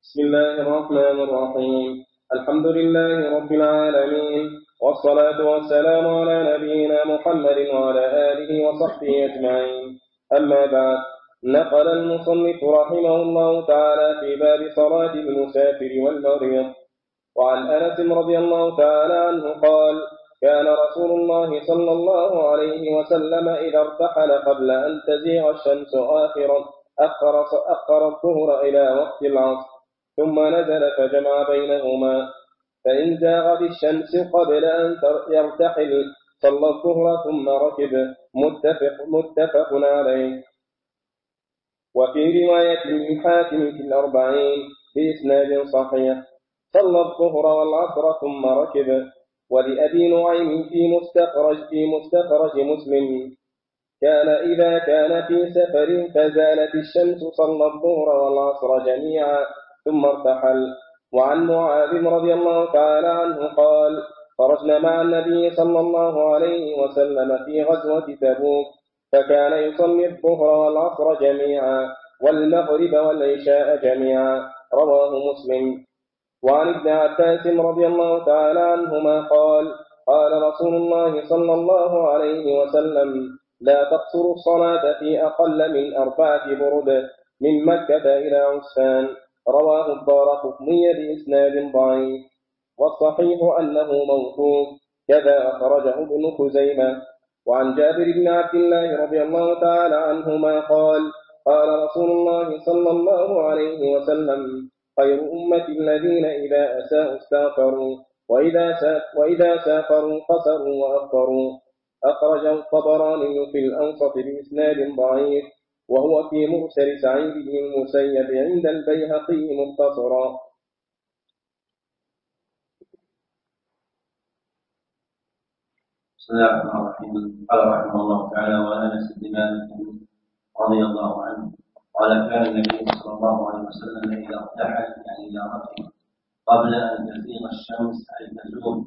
بسم الله الرحمن الرحيم. الحمد لله رب العالمين، والصلاة والسلام على نبينا محمد وعلى آله وصحبه أجمعين. أما بعد، نقل المصنف رحمه الله تعالى في باب صلاة المسافر والمريض وعن أنس رضي الله تعالى عنه قال: كان رسول الله صلى الله عليه وسلم إذا ارتحل قبل أن تزيغ الشمس أخر الظهر إلى وقت العصر، ثم نزل فجمع بينهما، فإن زاغت الشمس قبل أن يرتحل صلى الظهر ثم ركب. متفق عليه. وفي رواية للحاكم في الأربعين بإسناد صحيح: صلى الظهر والعصر ثم ركب. ولأبي نعيم في مستخرج مسلم: كان إذا كان في سفر فزالت الشمس صلى الظهر والعصر جميعا ثم ارتحل. وعن معاذ رضي الله تعالى عنه قال: خرجنا مع النبي صلى الله عليه وسلم في غزوة تبوك، فكان يصلي الظهر والعصر جميعا والمغرب والعشاء جميعا. رواه مسلم. وعن ابن عباس رضي الله تعالى عنهما قال: قال رسول الله صلى الله عليه وسلم: لا تقصروا الصلاة في أقل من 4 برد من مكة إلى عسفان. رواه الدارقطني بإسناد ضعيف، والصحيح أنه موقوف، كذا أخرجه ابن خزيمة. وعن جابر بن عبد الله رضي الله تعالى عنهما قال: قال رسول الله صلى الله عليه وسلم: خير أمتي الذين إذا أساءوا استغفروا، وإذا سافروا قصروا وأفطروا. أخرجه الطبراني في الأوسط بإسناد ضعيف، وهو في مرسل سعيد بن المسيب عند البيهقي مختصرا. بسم الله الرحمن الرحيم. قال رحمه الله تعالى: وعن انس بن مالك رضي الله عنه قال: كان النبي صلى الله عليه وسلم اذا ارتحل يعني اذا ركب قبل ان تزيغ الشمس اي تزول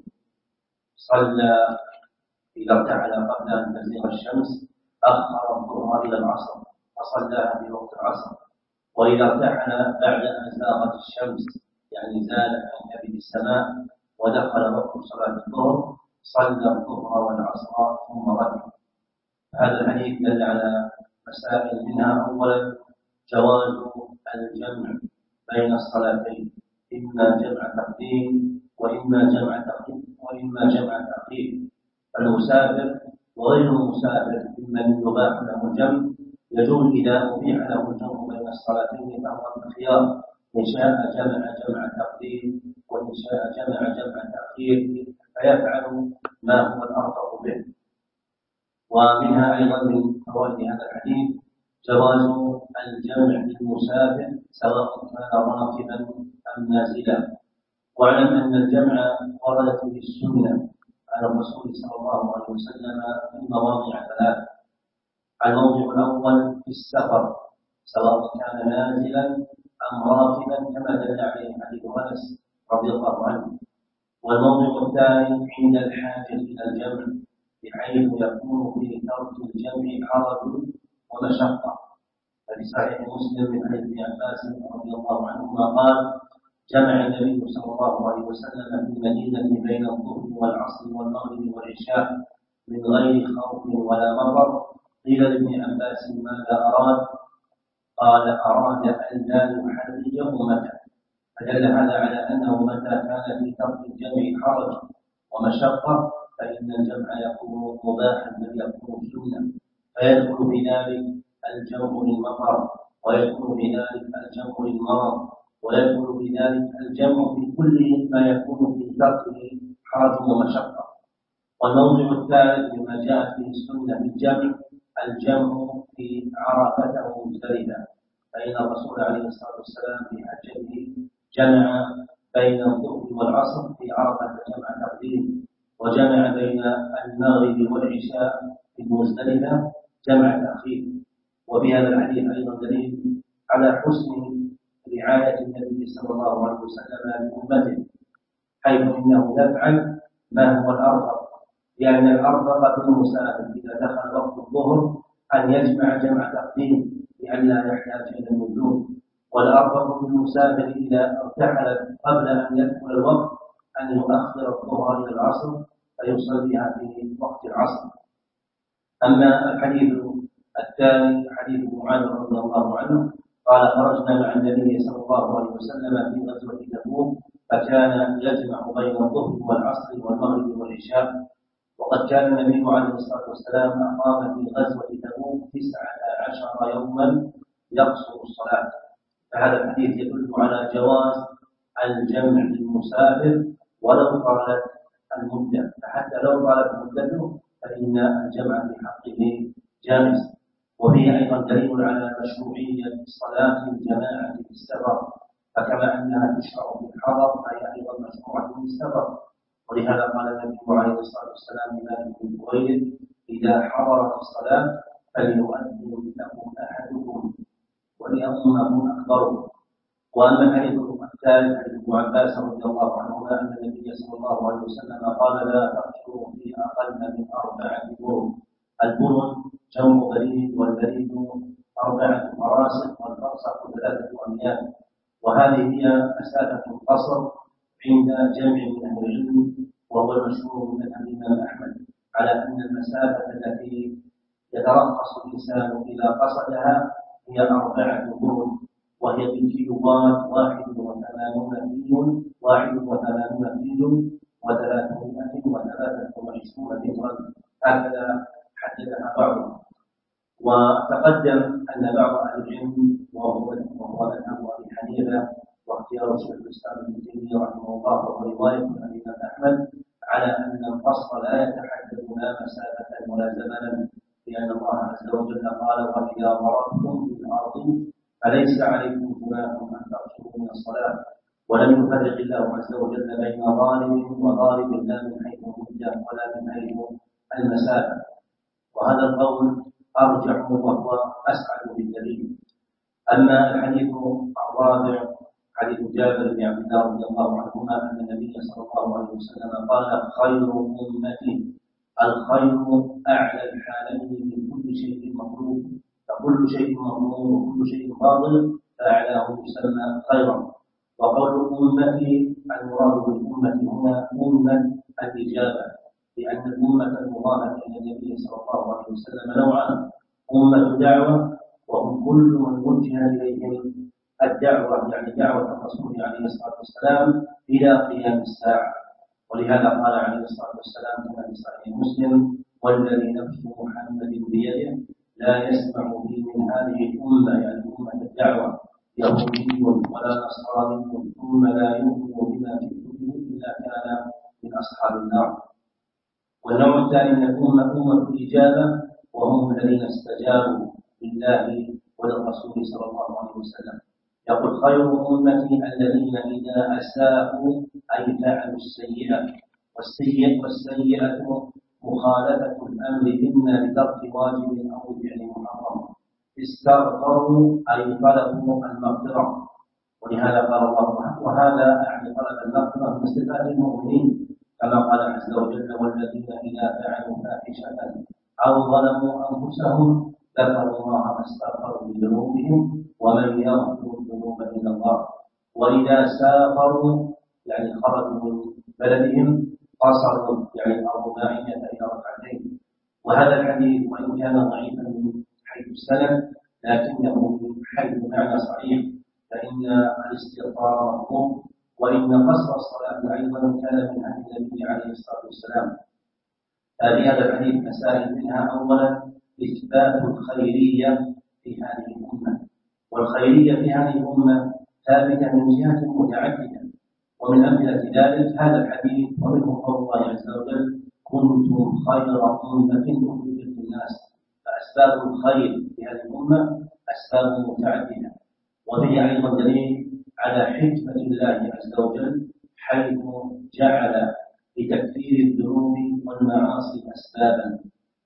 صلى. اذا ارتحل قبل ان تزيغ الشمس اخر الظهر الى العصر فصلاها في وقت العصر. واذا ارتحل بعد ان زاغت الشمس يعني زالت عن كبد السماء ودخل وقت صلاه الظهر صلى الظهر والعصر ثم ركب. هذا الحديث دل على مسائل، منها اولا جواز الجمع بين الصلاتين، اما جمع تقديم واما جمع تاخير. المسافر وغير المسافر ممن يباح له الجمع يجوز اذا ابيح له الجمع بين الصلاتين فهو الخيار، ان شاء جمع تقديم وان شاء جمع تاخير، فيفعل ما هو الأرفق به. ومنها أيضا من فوائد هذا الحديث جواز الجمع للمسافر سواء كان راكبا أم نازلا. واعلم أن الجمع وردت به السنة عن الرسول صلى الله عليه وسلم في مواضع 3. الموضع الأول في السفر سواء كان نازلا أم راكبا كما دل عليه حديث أنس رضي الله عنه. والموضع الثاني عند الحاجة إلى الجمع بحيث يكون في ترك الجمع حرج ومشقة. ففي صحيح مسلم من حديث ابن عباس رضي الله عنهما قال: جمع النبي صلى الله عليه وسلم في المدينة بين الظهر والعصر والمغرب والعشاء من غير خوف ولا مطر. قيل لابن عباس: ماذا أراد؟ قال: أراد أن لا يحرجه متى. فدل هذا على أنه متى كان في ترك الجمع حرج ومشقة فإن الجمع يكون مباحا بل يكون سنة، فيدخل في ذلك الجمع للمطر، ويدخل في ذلك الجمع للمرض، ويدخل في ذلك الجمع في كل ما يكون في تركه حرج ومشقة. والموضع الثالث مما جاءت به السنة في الجمع في عرفة ومزدلفة، فإن الرسول عليه الصلاة والسلام في حجته جمع بين الظهر والعصر في عرفة جمع تقديم، وجمع بين المغرب والعشاء في مزدلفة جمع تأخير. وفي هذا الحديث أيضا دليل على حسن رعاية النبي صلى الله عليه وسلم لأمته، حيث إنه يفعل ما هو الأرفق، لأن الأرفق في المسافر إذا دخل وقت الظهر أن يجمع جمع تقديم لئلا يحتاج إلى النزول، والأرفق بالمسافر إذا ارتحل قبل أن يدخل الوقت أن يؤخر الظهر إلى العصر فيصليها في وقت العصر. أما الحديث الثاني حديث معاذ رضي الله عنه قال خرجنا مع النبي صلى الله عليه وسلم في غزوة تبوك فكان يجمع بين الظهر والعصر والمغرب والعشاء، وقد كان النبي عليه الصلاة والسلام أقام في غزوة تبوك 19 يوما يقصر الصلاة. فهذا الحديث يدل على جواز الجمع للمسافر ولو طالت المدة، فحتى لو طالت مدته فإن الجمع في حقه جائز. وفيه أيضا دليل على مشروعية صلاة الجماعة في السفر، فكما أنها تشرع في الحضر فهي أيضا مشروعة في السفر. ولهذا قال النبي عليه الصلاة والسلام لمالك بن خويلد إذا حضرت الصلاة فليؤذن لكم أحدكم وليؤمكم أكبركم. وأما الحديث الثالث حديث ابن عباس رضي الله عنهما أن النبي صلى الله عليه وسلم قال لا تقصروا في أقل من 4 برد. البرد جمع بريد، والبريد 4 فراسخ، والفرسخ 3 أميال. وهذه هي مسافة القصر عند جمع من أهل العلم، وهو المشهور من الإمام أحمد على أن المسافة التي يترخص الإنسان إذا قصدها هي 4 برد، وهي بالكيلوات 81 كيلو و323 مترا، هكذا حددها بعضهم. وتقدم أن بعض أهل العلم وهو مذهب أبي حنيفة واختيار شيخ الإسلام ابن تيمية رحمه الله ورواية عن الإمام أحمد على أن القصر لا يتحدد لا مسافة ولا زمنا، لأن الله عز وجل قال وإذا ضربتم في الأرض فليس عليكم جناح أن تقصروا من الصلاة. ولم يفرق الله عز وجل بين ظالم وظالم لا من حيث المدة ولا من حيث المسافة، وهذا القول أرجح وهو أسعد بالدليل. أما الحديث الرابع حديث جابر بن عبد الله رضي الله عنهما أن النبي صلى الله عليه وسلم قال خير أمتي الخير أعلى الحالين من كل شيء مطلوب، فكل شيء مطلوب وكل شيء فاضل فأعلاه يسمى خيرا. وقول أمتي المراد بالأمة هنا أمة الإجابة، لأن الأمة المضافة إلى النبي صلى الله عليه وسلم نوعان: أمة دعوة وهم كل من وجه إليهم الدعوة، يعني دعوة الرسول عليه الصلاة والسلام إلى قيام الساعة. ولهذا قال عليه الصلاة والسلام كما في صحيح مسلم والذي نفس محمد بيده لا يسمع بي من هذه الأمة، يعني أمة الدعوة، يهودي ولا نصراني ثم لا يؤمن بما في كتبه إلا كان من أصحاب النار. والنوع الثاني من الأمة أمة الإجابة، وهم الذين استجابوا لله وللرسول صلى الله عليه وسلم. يقول خير أمتي الذين إذا أساءوا أي فعلوا السيئة، والسيئة مخالفة الأمر إما بترك واجب أو بفعل محرم، استغفروا أي طلبوا المغفرة. ولهذا قال الله وهذا أعني طلب المغفرة من صفات المؤمنين، كما قال عز وجل والذين إذا فعلوا فاحشة أو ظلموا أنفسهم ذكروا الله فاستغفروا لذنوبهم ومن يغفر الذنوب إلا الله، وإذا سافروا يعني خرجوا من بلدهم قصروا يعني الرباعية إلى 2. وهذا الحديث وإن كان ضعيفا من حيث السند لكنه من حيث معنى صحيح، فإن الاستغفار مطلوب، وإن قصر الصلاة أيضا كان من هدي النبي عليه الصلاة والسلام. في هذا الحديث مسائل منها أولا إثبات الخيرية في هذه الأمة، والخيرية في هذه الأمة ثابتة من جهات متعددة، ومن أمثلة ذلك هذا الحديث ومنه قول الله عز وجل كنتم خير أمة أخرجت للناس. فأسباب الخير في هذه الأمة أسباب متعددة، وفيه أيضا دليل على حكمة الله عز وجل حيث جعل لتكفير الذنوب والمعاصي أسبابا.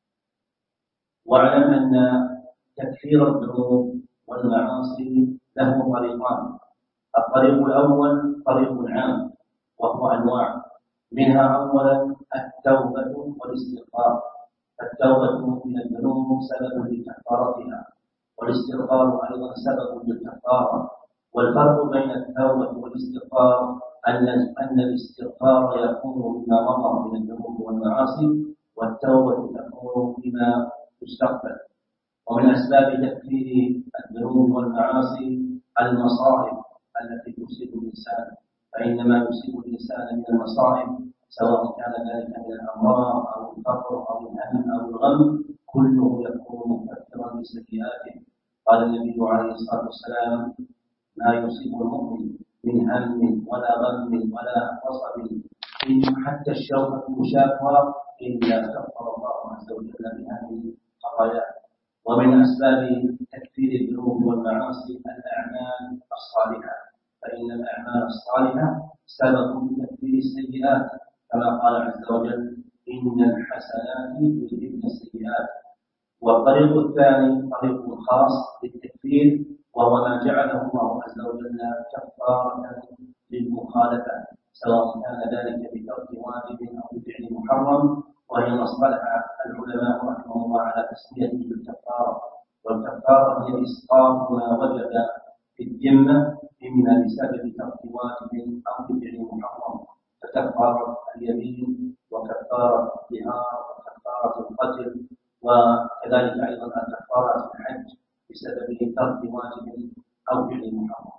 واعلم أن تكفير الذنوب والمعاصي له طريقان: الطريق الأول طريق عام وهو أنواع، منها أولا التوبة والاستغفار. التوبة من الذنوب سبب لكفارتها، والاستغفار أيضا سبب للكفارة. والفرق بين التوبة والاستغفار أن الاستغفار يكون بما مضى من الذنوب والمعاصي، والتوبة تكون بما يستقبل. ومن أسباب تكفير الذنوب والمعاصي المصائب التي تصيب الإنسان، فإنما يصيب الإنسان من المصائب سواء كان ذلك من الأمراض أو الفقر أو الهم أو الغم كله يكون مكفرا لسيئاته. قال النبي عليه الصلاة والسلام: ما يصيب المؤمن من هم ولا غم ولا وصب حتى الشوكة تشاكى إلا كفر الله عز وجل بهذه الخطايا. ومن أسباب تكفير الذنوب والمعاصي الأعمال الصالحة، فإن الأعمال الصالحة سبب لتكفير السيئات، كما قال عز وجل: إن الحسنات يذهبن السيئات. والطريق الثاني طريق خاص للتكفير، وهو ما جعله الله عز وجل كفارة للمخالفة، سواء كان ذلك بترك واجب أو بفعل محرم، وهي ما اصطلح العلماء رحمه الله على تسميته بالكفارة. والكفارة هي إسقاط ما وجب في الذمة إما بسبب ترك واجب أو بفعل محرم، ككفارة اليمين وكفارة الظهار وكفارة القتل، وكذلك أيضا الكفارة في الحج بسبب ترك واجب أو فعل محرم.